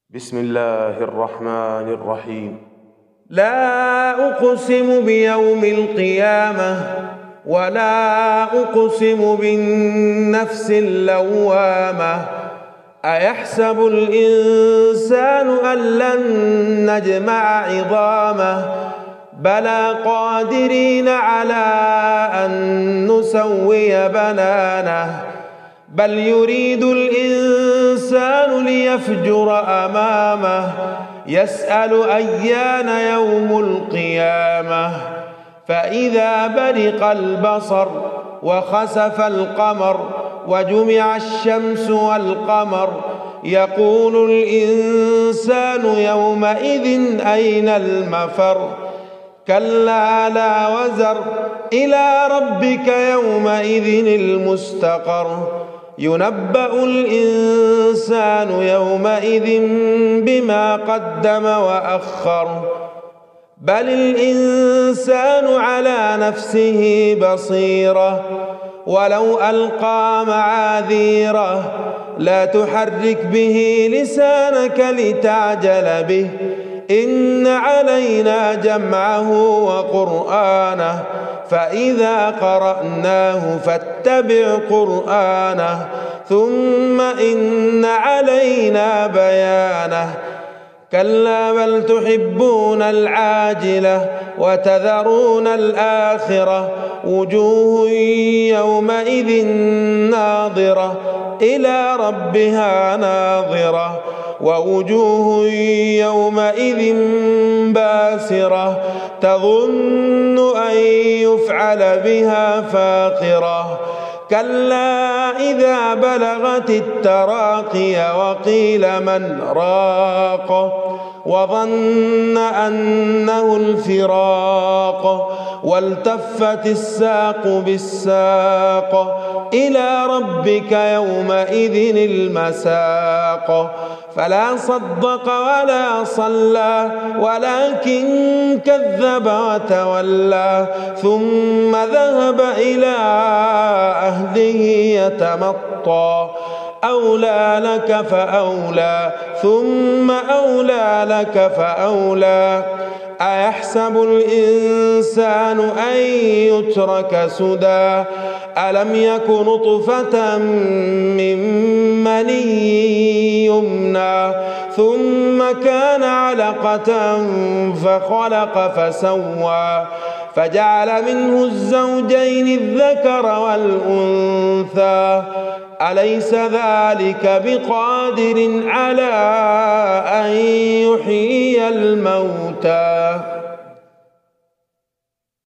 بسم الله الرحمن الرحيم. لا أقسم بيوم القيامة ولا أقسم بالنفس اللوامة. أيحسب الإنسان أن لن نجمع عظامه بلى قادرين على أن نسوي بنانه بل يريد الإنسان ليفجر أمامه يسأل أيان يوم القيامة. فإذا برق البصر وخسف القمر وجمع الشمس والقمر يقول الإنسان يومئذ أين المفر. كلا لا وزر إلى ربك يومئذ المستقر. ينبأ الإنسان يومئذ بما قدم وأخر بل الإنسان على نفسه بصيرة ولو ألقى معاذيره لا تحرك به لسانك لتعجل به إن علينا جمعه وقرآنه فإذا قرأناه فاتبع قرآنه ثم إن علينا بيانه. كلا بل تحبون العاجلة وتذرون الآخرة وجوه يومئذ ناظرة إلى ربها ناظرة ووجوه يومئذ باسرة تظن أن يفعل بها فاقرة. كلا إذا بلغت التراقي وقيل من راق وظن أنه الفراق والتفت الساق بالساق إلى ربك يومئذ المساق. فلا صدق ولا صلى ولكن كذب وتولى ثم ذهب إلى أهله يتمطى. أولى لك فأولى ثم أولى لك فأولى. أيحسب الإنسان أن يترك سدى ألم يك نطفة من مني يمنى ثم كان علقة فخلق فسوى فجعل منه الزوجين الذكر والأنثى. أليس ذلك بقادر على أن يحيي الموتى؟